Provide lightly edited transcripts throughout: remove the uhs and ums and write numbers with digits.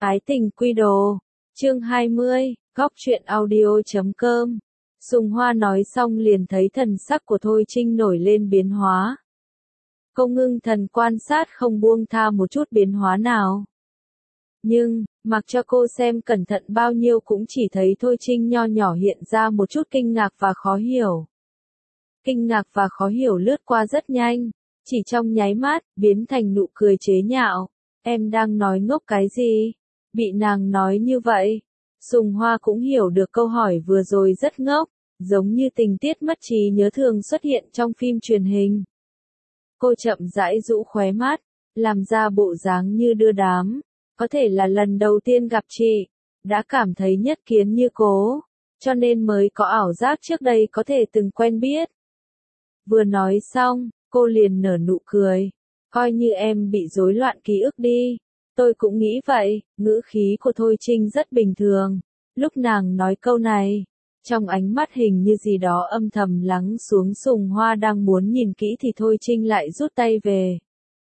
Ái tình quy đồ. Chương 20, góc truyện audio.com. Sùng Hoa nói xong liền thấy thần sắc của Thôi Trinh nổi lên biến hóa. Cô ngưng thần quan sát không buông tha một chút biến hóa nào. Nhưng, mặc cho cô xem cẩn thận bao nhiêu cũng chỉ thấy Thôi Trinh nho nhỏ hiện ra một chút kinh ngạc và khó hiểu. Kinh ngạc và khó hiểu lướt qua rất nhanh, chỉ trong nháy mắt, biến thành nụ cười chế nhạo. Em đang nói ngốc cái gì? Bị nàng nói như vậy. Sùng Hoa cũng hiểu được câu hỏi vừa rồi rất ngốc, giống như tình tiết mất trí nhớ thường xuất hiện trong phim truyền hình. Cô chậm rãi rũ khóe mắt, làm ra bộ dáng như đưa đám. Có thể là lần đầu tiên gặp chị, đã cảm thấy nhất kiến như cố, cho nên mới có ảo giác trước đây có thể từng quen biết. Vừa nói xong, cô liền nở nụ cười. Coi như em bị rối loạn ký ức đi. Tôi cũng nghĩ vậy, ngữ khí của Thôi Trinh rất bình thường. Lúc nàng nói câu này, trong ánh mắt hình như gì đó âm thầm lắng xuống. Sùng Hoa đang muốn nhìn kỹ thì Thôi Trinh lại rút tay về.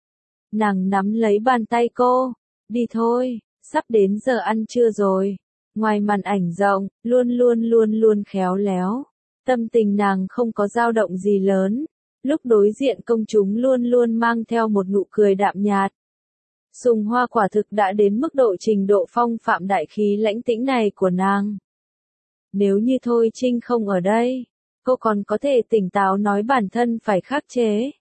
Nàng nắm lấy bàn tay cô. Đi thôi, sắp đến giờ ăn trưa rồi. Ngoài màn ảnh rộng, luôn khéo léo. Tâm tình nàng không có dao động gì lớn. Lúc đối diện công chúng luôn mang theo một nụ cười đạm nhạt. Sùng Hoa quả thực đã đến mức độ trình độ phong phạm đại khí lãnh tĩnh này của nàng. Nếu như Thôi Trinh không ở đây, cô còn có thể tỉnh táo nói bản thân phải khắc chế.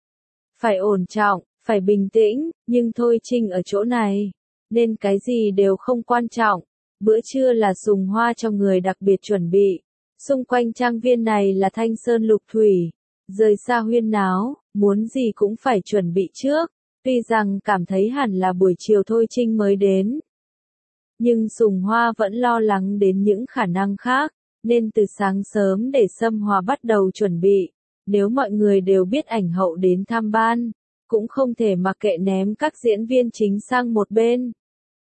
Phải ổn trọng, phải bình tĩnh, nhưng Thôi Trinh ở chỗ này, nên cái gì đều không quan trọng. Bữa trưa là Sùng Hoa cho người đặc biệt chuẩn bị. Xung quanh trang viên này là thanh sơn lục thủy. Rời xa huyên náo, muốn gì cũng phải chuẩn bị trước. Tuy rằng cảm thấy hẳn là buổi chiều Thôi Trinh mới đến. Nhưng Sùng Hoa vẫn lo lắng đến những khả năng khác, nên từ sáng sớm để Sâm Hòa bắt đầu chuẩn bị. Nếu mọi người đều biết ảnh hậu đến tham ban, cũng không thể mặc kệ ném các diễn viên chính sang một bên.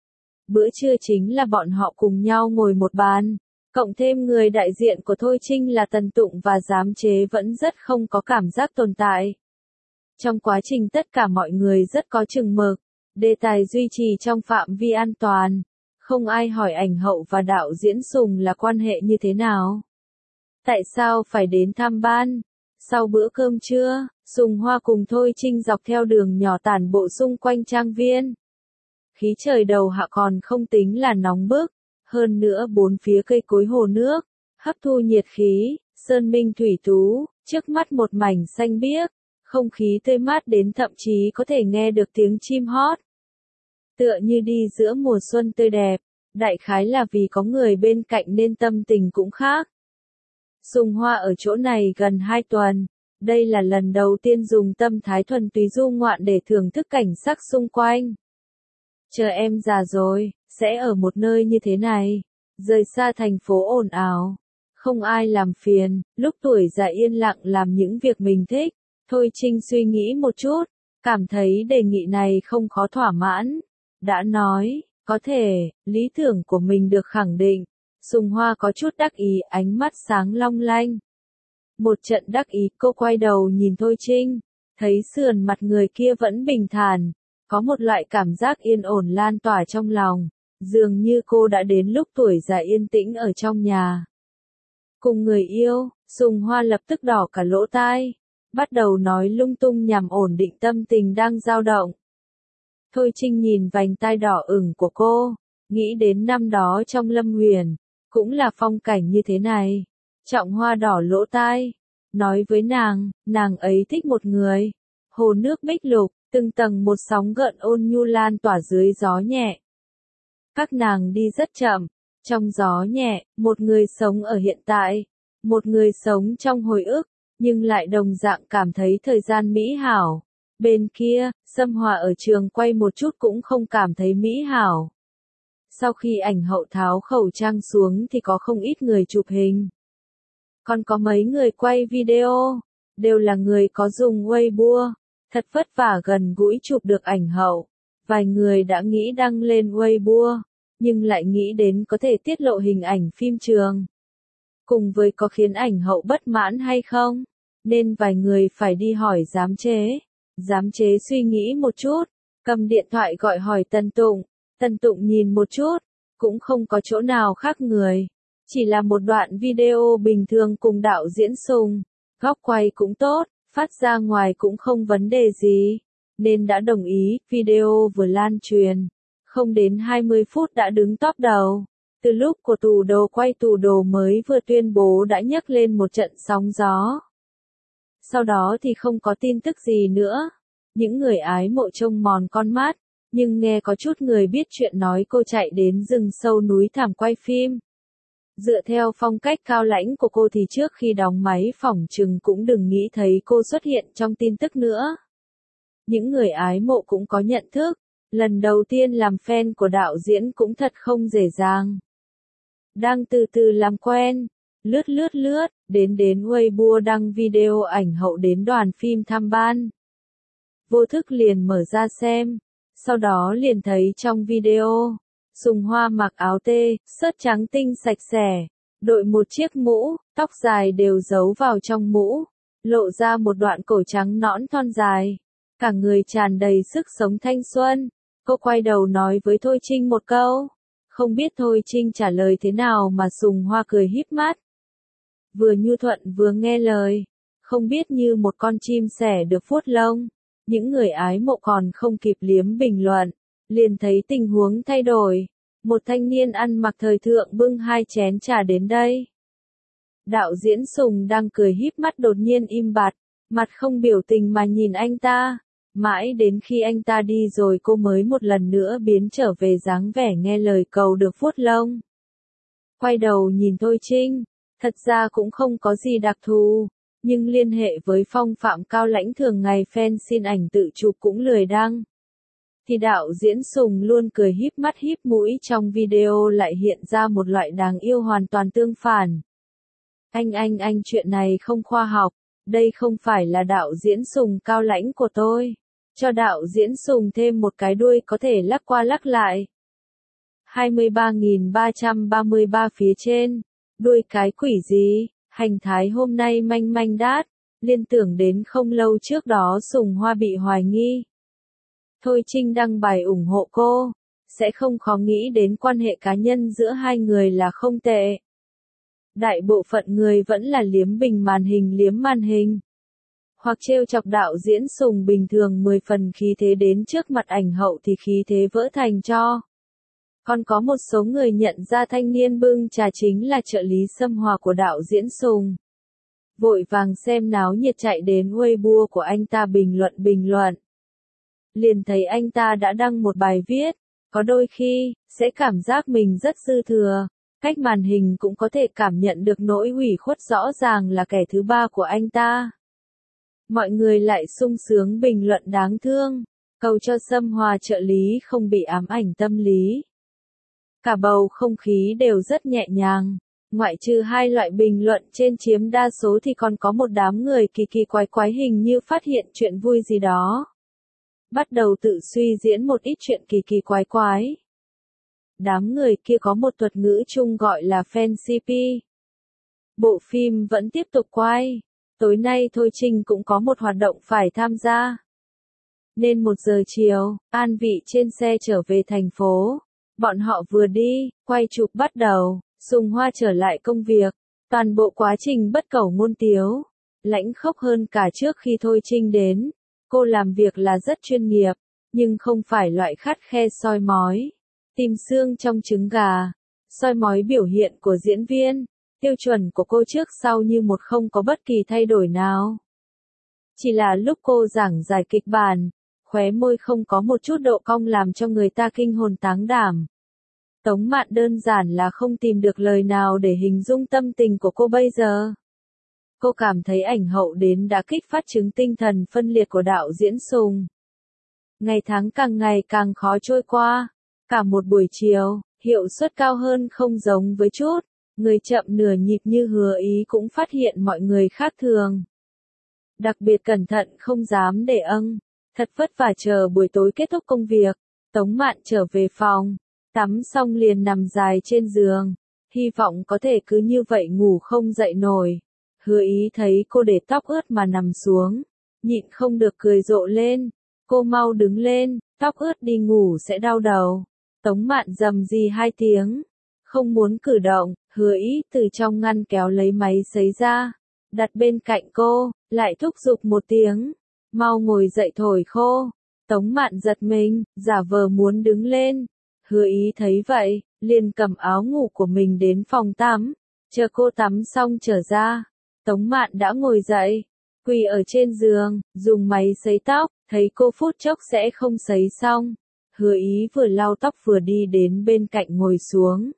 Bữa trưa chính là bọn họ cùng nhau ngồi một bàn, cộng thêm người đại diện của Thôi Trinh là Tần Tụng và Giám Chế vẫn rất không có cảm giác tồn tại. Trong quá trình tất cả mọi người rất có chừng mực, đề tài duy trì trong phạm vi an toàn, không ai hỏi ảnh hậu và đạo diễn Sùng là quan hệ như thế nào. Tại sao phải đến tham ban? Sau bữa cơm trưa, Sùng Hoa cùng Thôi Trinh dọc theo đường nhỏ tản bộ xung quanh trang viên. Khí trời đầu hạ còn không tính là nóng bức, hơn nữa bốn phía cây cối hồ nước, hấp thu nhiệt khí, sơn minh thủy tú, trước mắt một mảnh xanh biếc. Không khí tươi mát đến thậm chí có thể nghe được tiếng chim hót. Tựa như đi giữa mùa xuân tươi đẹp, đại khái là vì có người bên cạnh nên tâm tình cũng khác. Sùng Hoa ở chỗ này gần 2 tuần, đây là lần đầu tiên dùng tâm thái thuần túy du ngoạn để thưởng thức cảnh sắc xung quanh. Chờ em già rồi, sẽ ở một nơi như thế này, rời xa thành phố ồn ào, không ai làm phiền, lúc tuổi già yên lặng làm những việc mình thích. Thôi Trinh suy nghĩ một chút, cảm thấy đề nghị này không khó thỏa mãn. Đã nói, có thể, lý tưởng của mình được khẳng định. Sùng Hoa có chút đắc ý, ánh mắt sáng long lanh. Một trận đắc ý, cô quay đầu nhìn Thôi Trinh, thấy sườn mặt người kia vẫn bình thản, có một loại cảm giác yên ổn lan tỏa trong lòng, dường như cô đã đến lúc tuổi già yên tĩnh ở trong nhà. Cùng người yêu, Sùng Hoa lập tức đỏ cả lỗ tai. Bắt đầu nói lung tung nhằm ổn định tâm tình đang dao động. Thôi Trinh nhìn vành tai đỏ ửng của cô, nghĩ đến năm đó trong Lâm Huyền, cũng là phong cảnh như thế này. Trọng Hoa đỏ lỗ tai, nói với nàng ấy thích một người. Hồ nước bích lục, từng tầng một sóng gợn ôn nhu lan tỏa dưới gió nhẹ. Các nàng đi rất chậm, trong gió nhẹ, một người sống ở hiện tại, một người sống trong hồi ức. Nhưng lại đồng dạng cảm thấy thời gian mỹ hảo. Bên kia, Sâm Hòa ở trường quay một chút cũng không cảm thấy mỹ hảo. Sau khi ảnh hậu tháo khẩu trang xuống thì có không ít người chụp hình. Còn có mấy người quay video, đều là người có dùng Weibo, thật vất vả gần gũi chụp được ảnh hậu. Vài người đã nghĩ đăng lên Weibo, nhưng lại nghĩ đến có thể tiết lộ hình ảnh phim trường. Cùng với có khiến ảnh hậu bất mãn hay không? Nên vài người phải đi hỏi giám chế. Giám chế suy nghĩ một chút, cầm điện thoại gọi hỏi Tần Tụng. Tần Tụng nhìn một chút, cũng không có chỗ nào khác người. Chỉ là một đoạn video bình thường cùng đạo diễn Sùng. Góc quay cũng tốt, phát ra ngoài cũng không vấn đề gì. Nên đã đồng ý, video vừa lan truyền. Không đến 20 phút đã đứng top đầu. Từ lúc của tủ đồ quay tủ đồ mới vừa tuyên bố đã nhấc lên một trận sóng gió. Sau đó thì không có tin tức gì nữa. Những người ái mộ trông mòn con mắt, nhưng nghe có chút người biết chuyện nói cô chạy đến rừng sâu núi thẳm quay phim. Dựa theo phong cách cao lãnh của cô thì trước khi đóng máy phỏng chừng cũng đừng nghĩ thấy cô xuất hiện trong tin tức nữa. Những người ái mộ cũng có nhận thức, lần đầu tiên làm fan của đạo diễn cũng thật không dễ dàng. Đang từ từ làm quen, lướt, đến Weibo đăng video ảnh hậu đến đoàn phim tham ban. Vô thức liền mở ra xem, sau đó liền thấy trong video, Sùng Hoa mặc áo tê, sớt trắng tinh sạch sẽ, đội một chiếc mũ, tóc dài đều giấu vào trong mũ, lộ ra một đoạn cổ trắng nõn thon dài, cả người tràn đầy sức sống thanh xuân. Cô quay đầu nói với Thôi Trinh một câu, không biết Thôi Trinh trả lời thế nào mà Sùng Hoa cười híp mắt. Vừa nhu thuận vừa nghe lời, không biết như một con chim sẻ được vuốt lông. Những người ái mộ còn không kịp liếm bình luận, liền thấy tình huống thay đổi. Một thanh niên ăn mặc thời thượng bưng 2 chén trà đến đây. Đạo diễn Sùng đang cười híp mắt đột nhiên im bặt, mặt không biểu tình mà nhìn anh ta. Mãi đến khi anh ta đi rồi cô mới một lần nữa biến trở về dáng vẻ nghe lời cầu được vuốt lông. Quay đầu nhìn Thôi Trinh, thật ra cũng không có gì đặc thù, nhưng liên hệ với phong phạm cao lãnh thường ngày fan xin ảnh tự chụp cũng lười đăng. Thì đạo diễn Sùng luôn cười híp mắt híp mũi trong video lại hiện ra một loại đáng yêu hoàn toàn tương phản. Anh chuyện này không khoa học, đây không phải là đạo diễn Sùng cao lãnh của tôi. Cho đạo diễn Sùng thêm một cái đuôi có thể lắc qua lắc lại. 23.333 phía trên, đuôi cái quỷ gì, hành thái hôm nay manh manh đát, liên tưởng đến không lâu trước đó Sùng Hoa bị hoài nghi. Thôi Trinh đăng bài ủng hộ cô, sẽ không khó nghĩ đến quan hệ cá nhân giữa hai người là không tệ. Đại bộ phận người vẫn là liếm màn hình. Hoặc trêu chọc đạo diễn Sùng bình thường 10 phần khí thế đến trước mặt ảnh hậu thì khí thế vỡ thành tro. Còn có một số người nhận ra thanh niên bưng trà chính là trợ lý xâm hòa của đạo diễn Sùng. Vội vàng xem náo nhiệt chạy đến Weibo của anh ta bình luận. Liền thấy anh ta đã đăng một bài viết, có đôi khi, sẽ cảm giác mình rất dư thừa, cách màn hình cũng có thể cảm nhận được nỗi ủy khuất rõ ràng là kẻ thứ ba của anh ta. Mọi người lại sung sướng bình luận đáng thương, cầu cho Sâm Hòa trợ lý không bị ám ảnh tâm lý. Cả bầu không khí đều rất nhẹ nhàng, ngoại trừ 2 loại bình luận trên chiếm đa số thì còn có một đám người kỳ kỳ quái hình như phát hiện chuyện vui gì đó. Bắt đầu tự suy diễn một ít chuyện kỳ kỳ quái. Đám người kia có một thuật ngữ chung gọi là fan CP. Bộ phim vẫn tiếp tục quay. Tối nay Thôi Trinh cũng có một hoạt động phải tham gia. Nên 1 giờ chiều, an vị trên xe trở về thành phố. Bọn họ vừa đi, quay chụp bắt đầu, Sùng Hoa trở lại công việc. Toàn bộ quá trình bất cẩu ngôn tiếu. Lãnh khốc hơn cả trước khi Thôi Trinh đến. Cô làm việc là rất chuyên nghiệp, nhưng không phải loại khắt khe soi mói. Tìm xương trong trứng gà. Soi mói biểu hiện của diễn viên. Tiêu chuẩn của cô trước sau như một không có bất kỳ thay đổi nào. Chỉ là lúc cô giảng giải kịch bản, khóe môi không có một chút độ cong làm cho người ta kinh hồn táng đảm. Tống Mạn đơn giản là không tìm được lời nào để hình dung tâm tình của cô bây giờ. Cô cảm thấy ảnh hậu đến đã kích phát chứng tinh thần phân liệt của đạo diễn Sùng. Ngày tháng càng ngày càng khó trôi qua. Cả một buổi chiều, hiệu suất cao hơn không giống với chút. Người chậm nửa nhịp như hứa ý cũng phát hiện mọi người khác thường. Đặc biệt cẩn thận không dám để thật vất vả chờ buổi tối kết thúc công việc. Tống Mạn trở về phòng, tắm xong liền nằm dài trên giường. Hy vọng có thể cứ như vậy ngủ không dậy nổi. Hứa ý thấy cô để tóc ướt mà nằm xuống. Nhịn không được cười rộ lên. Cô mau đứng lên, tóc ướt đi ngủ sẽ đau đầu. Tống Mạn rầm rì hai tiếng, không muốn cử động, Hứa Ý từ trong ngăn kéo lấy máy sấy ra, đặt bên cạnh cô, lại thúc giục một tiếng, mau ngồi dậy thổi khô. Tống Mạn giật mình, giả vờ muốn đứng lên. Hứa Ý thấy vậy, liền cầm áo ngủ của mình đến phòng tắm, chờ cô tắm xong trở ra. Tống Mạn đã ngồi dậy, quỳ ở trên giường, dùng máy sấy tóc, thấy cô phút chốc sẽ không sấy xong. Hứa Ý vừa lau tóc vừa đi đến bên cạnh ngồi xuống.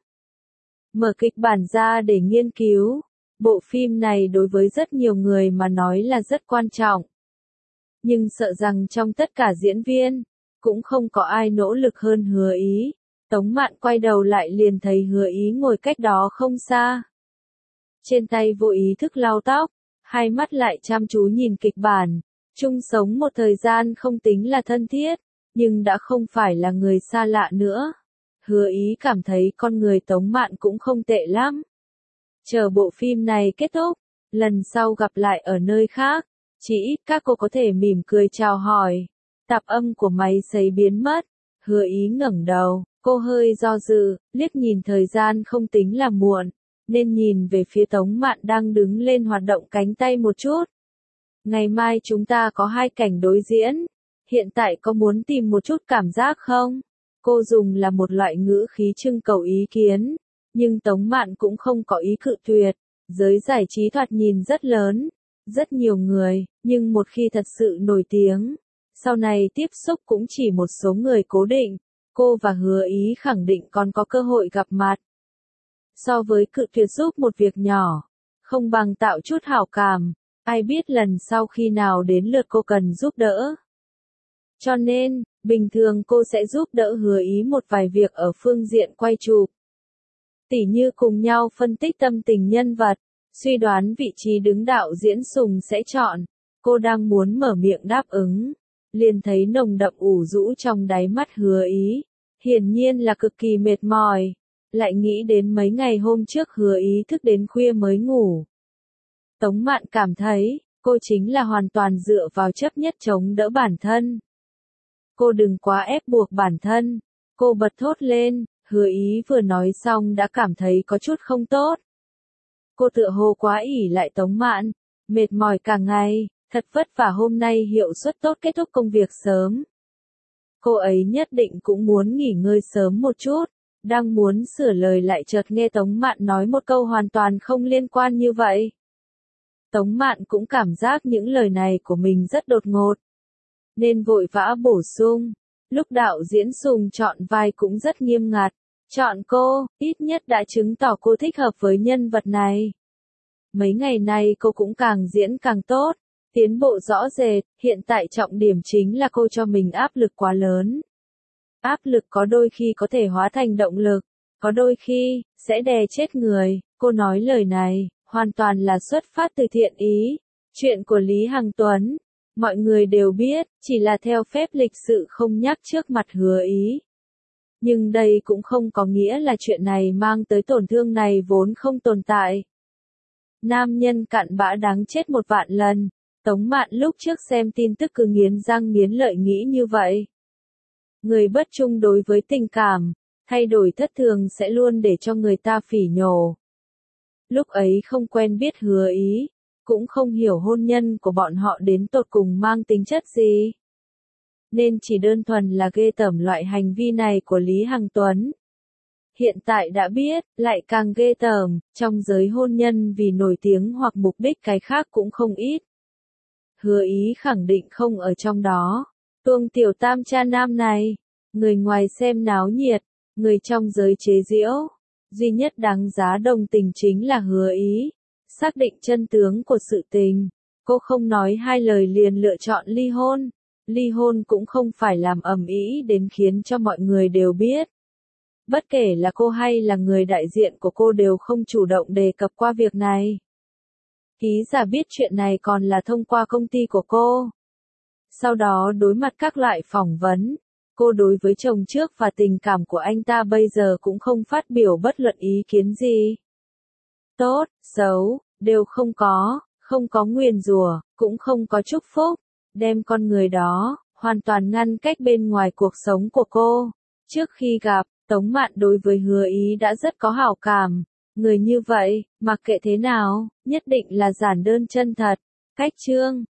Mở kịch bản ra để nghiên cứu. Bộ phim này đối với rất nhiều người mà nói là rất quan trọng. Nhưng sợ rằng trong tất cả diễn viên, cũng không có ai nỗ lực hơn Hứa Ý. Tống Mạn quay đầu lại liền thấy Hứa Ý ngồi cách đó không xa. Trên tay vô ý thức lau tóc, hai mắt lại chăm chú nhìn kịch bản. Chung sống một thời gian không tính là thân thiết, nhưng đã không phải là người xa lạ nữa. Hứa Ý cảm thấy con người Tống Mạn cũng không tệ lắm. Chờ bộ phim này kết thúc, lần sau gặp lại ở nơi khác, chỉ ít các cô có thể mỉm cười chào hỏi. Tạp âm của máy sấy biến mất, Hứa Ý ngẩng đầu, cô hơi do dự, liếc nhìn thời gian không tính là muộn, nên nhìn về phía Tống Mạn đang đứng lên hoạt động cánh tay một chút. Ngày mai chúng ta có 2 cảnh đối diễn, hiện tại có muốn tìm một chút cảm giác không? Cô dùng là một loại ngữ khí trưng cầu ý kiến, nhưng Tống Mạn cũng không có ý cự tuyệt. Giới giải trí thoạt nhìn rất lớn, rất nhiều người, nhưng một khi thật sự nổi tiếng, sau này tiếp xúc cũng chỉ một số người cố định. Cô và Hứa Ý khẳng định còn có cơ hội gặp mặt. So với cự tuyệt giúp một việc nhỏ, không bằng tạo chút hảo cảm, ai biết lần sau khi nào đến lượt cô cần giúp đỡ. Cho nên, bình thường cô sẽ giúp đỡ Hứa Ý một vài việc ở phương diện quay chụp. Tỉ như cùng nhau phân tích tâm tình nhân vật, suy đoán vị trí đứng đạo diễn Sùng sẽ chọn. Cô đang muốn mở miệng đáp ứng, liền thấy nồng đậm ủ rũ trong đáy mắt Hứa Ý, hiển nhiên là cực kỳ mệt mỏi, lại nghĩ đến mấy ngày hôm trước Hứa Ý thức đến khuya mới ngủ. Tống Mạn cảm thấy, cô chính là hoàn toàn dựa vào chấp nhất chống đỡ bản thân. Cô đừng quá ép buộc bản thân. Cô bật thốt lên, Hứa Ý vừa nói xong đã cảm thấy có chút không tốt. Cô tựa hồ quá ỷ lại Tống Mạn, mệt mỏi cả ngày, thật vất vả hôm nay hiệu suất tốt kết thúc công việc sớm. Cô ấy nhất định cũng muốn nghỉ ngơi sớm một chút, đang muốn sửa lời lại chợt nghe Tống Mạn nói một câu hoàn toàn không liên quan như vậy. Tống Mạn cũng cảm giác những lời này của mình rất đột ngột, nên vội vã bổ sung. Lúc đạo diễn Sùng chọn vai cũng rất nghiêm ngặt, chọn cô, ít nhất đã chứng tỏ cô thích hợp với nhân vật này. Mấy ngày nay cô cũng càng diễn càng tốt, tiến bộ rõ rệt, hiện tại trọng điểm chính là cô cho mình áp lực quá lớn. Áp lực có đôi khi có thể hóa thành động lực, có đôi khi, sẽ đè chết người. Cô nói lời này, hoàn toàn là xuất phát từ thiện ý. Chuyện của Lý Hằng Tuấn, mọi người đều biết, chỉ là theo phép lịch sự không nhắc trước mặt Hứa Ý. Nhưng đây cũng không có nghĩa là chuyện này mang tới tổn thương này vốn không tồn tại. Nam nhân cặn bã đáng chết 1.000.000 lần. Tống Mạn lúc trước xem tin tức cứ nghiến răng nghiến lợi nghĩ như vậy. Người bất trung đối với tình cảm, thay đổi thất thường sẽ luôn để cho người ta phỉ nhổ. Lúc ấy không quen biết Hứa Ý, cũng không hiểu hôn nhân của bọn họ đến tột cùng mang tính chất gì. Nên chỉ đơn thuần là ghê tởm loại hành vi này của Lý Hằng Tuấn. Hiện tại đã biết, lại càng ghê tởm, trong giới hôn nhân vì nổi tiếng hoặc mục đích cái khác cũng không ít. Hứa Ý khẳng định không ở trong đó. Tuông tiểu tam cha nam này, người ngoài xem náo nhiệt, người trong giới chế giễu. Duy nhất đáng giá đồng tình chính là Hứa Ý. Xác định chân tướng của sự tình, cô không nói hai lời liền lựa chọn ly hôn. Ly hôn cũng không phải làm ầm ĩ đến khiến cho mọi người đều biết. Bất kể là cô hay là người đại diện của cô đều không chủ động đề cập qua việc này. Ký giả biết chuyện này còn là thông qua công ty của cô. Sau đó đối mặt các loại phỏng vấn, cô đối với chồng trước và tình cảm của anh ta bây giờ cũng không phát biểu bất luận ý kiến gì. Tốt, xấu, đều không có nguyền rủa, cũng không có chúc phúc, đem con người đó, hoàn toàn ngăn cách bên ngoài cuộc sống của cô. Trước khi gặp, Tống Mạn đối với Hứa Ý đã rất có hảo cảm. Người như vậy, mặc kệ thế nào, nhất định là giản đơn chân thật. Cách chương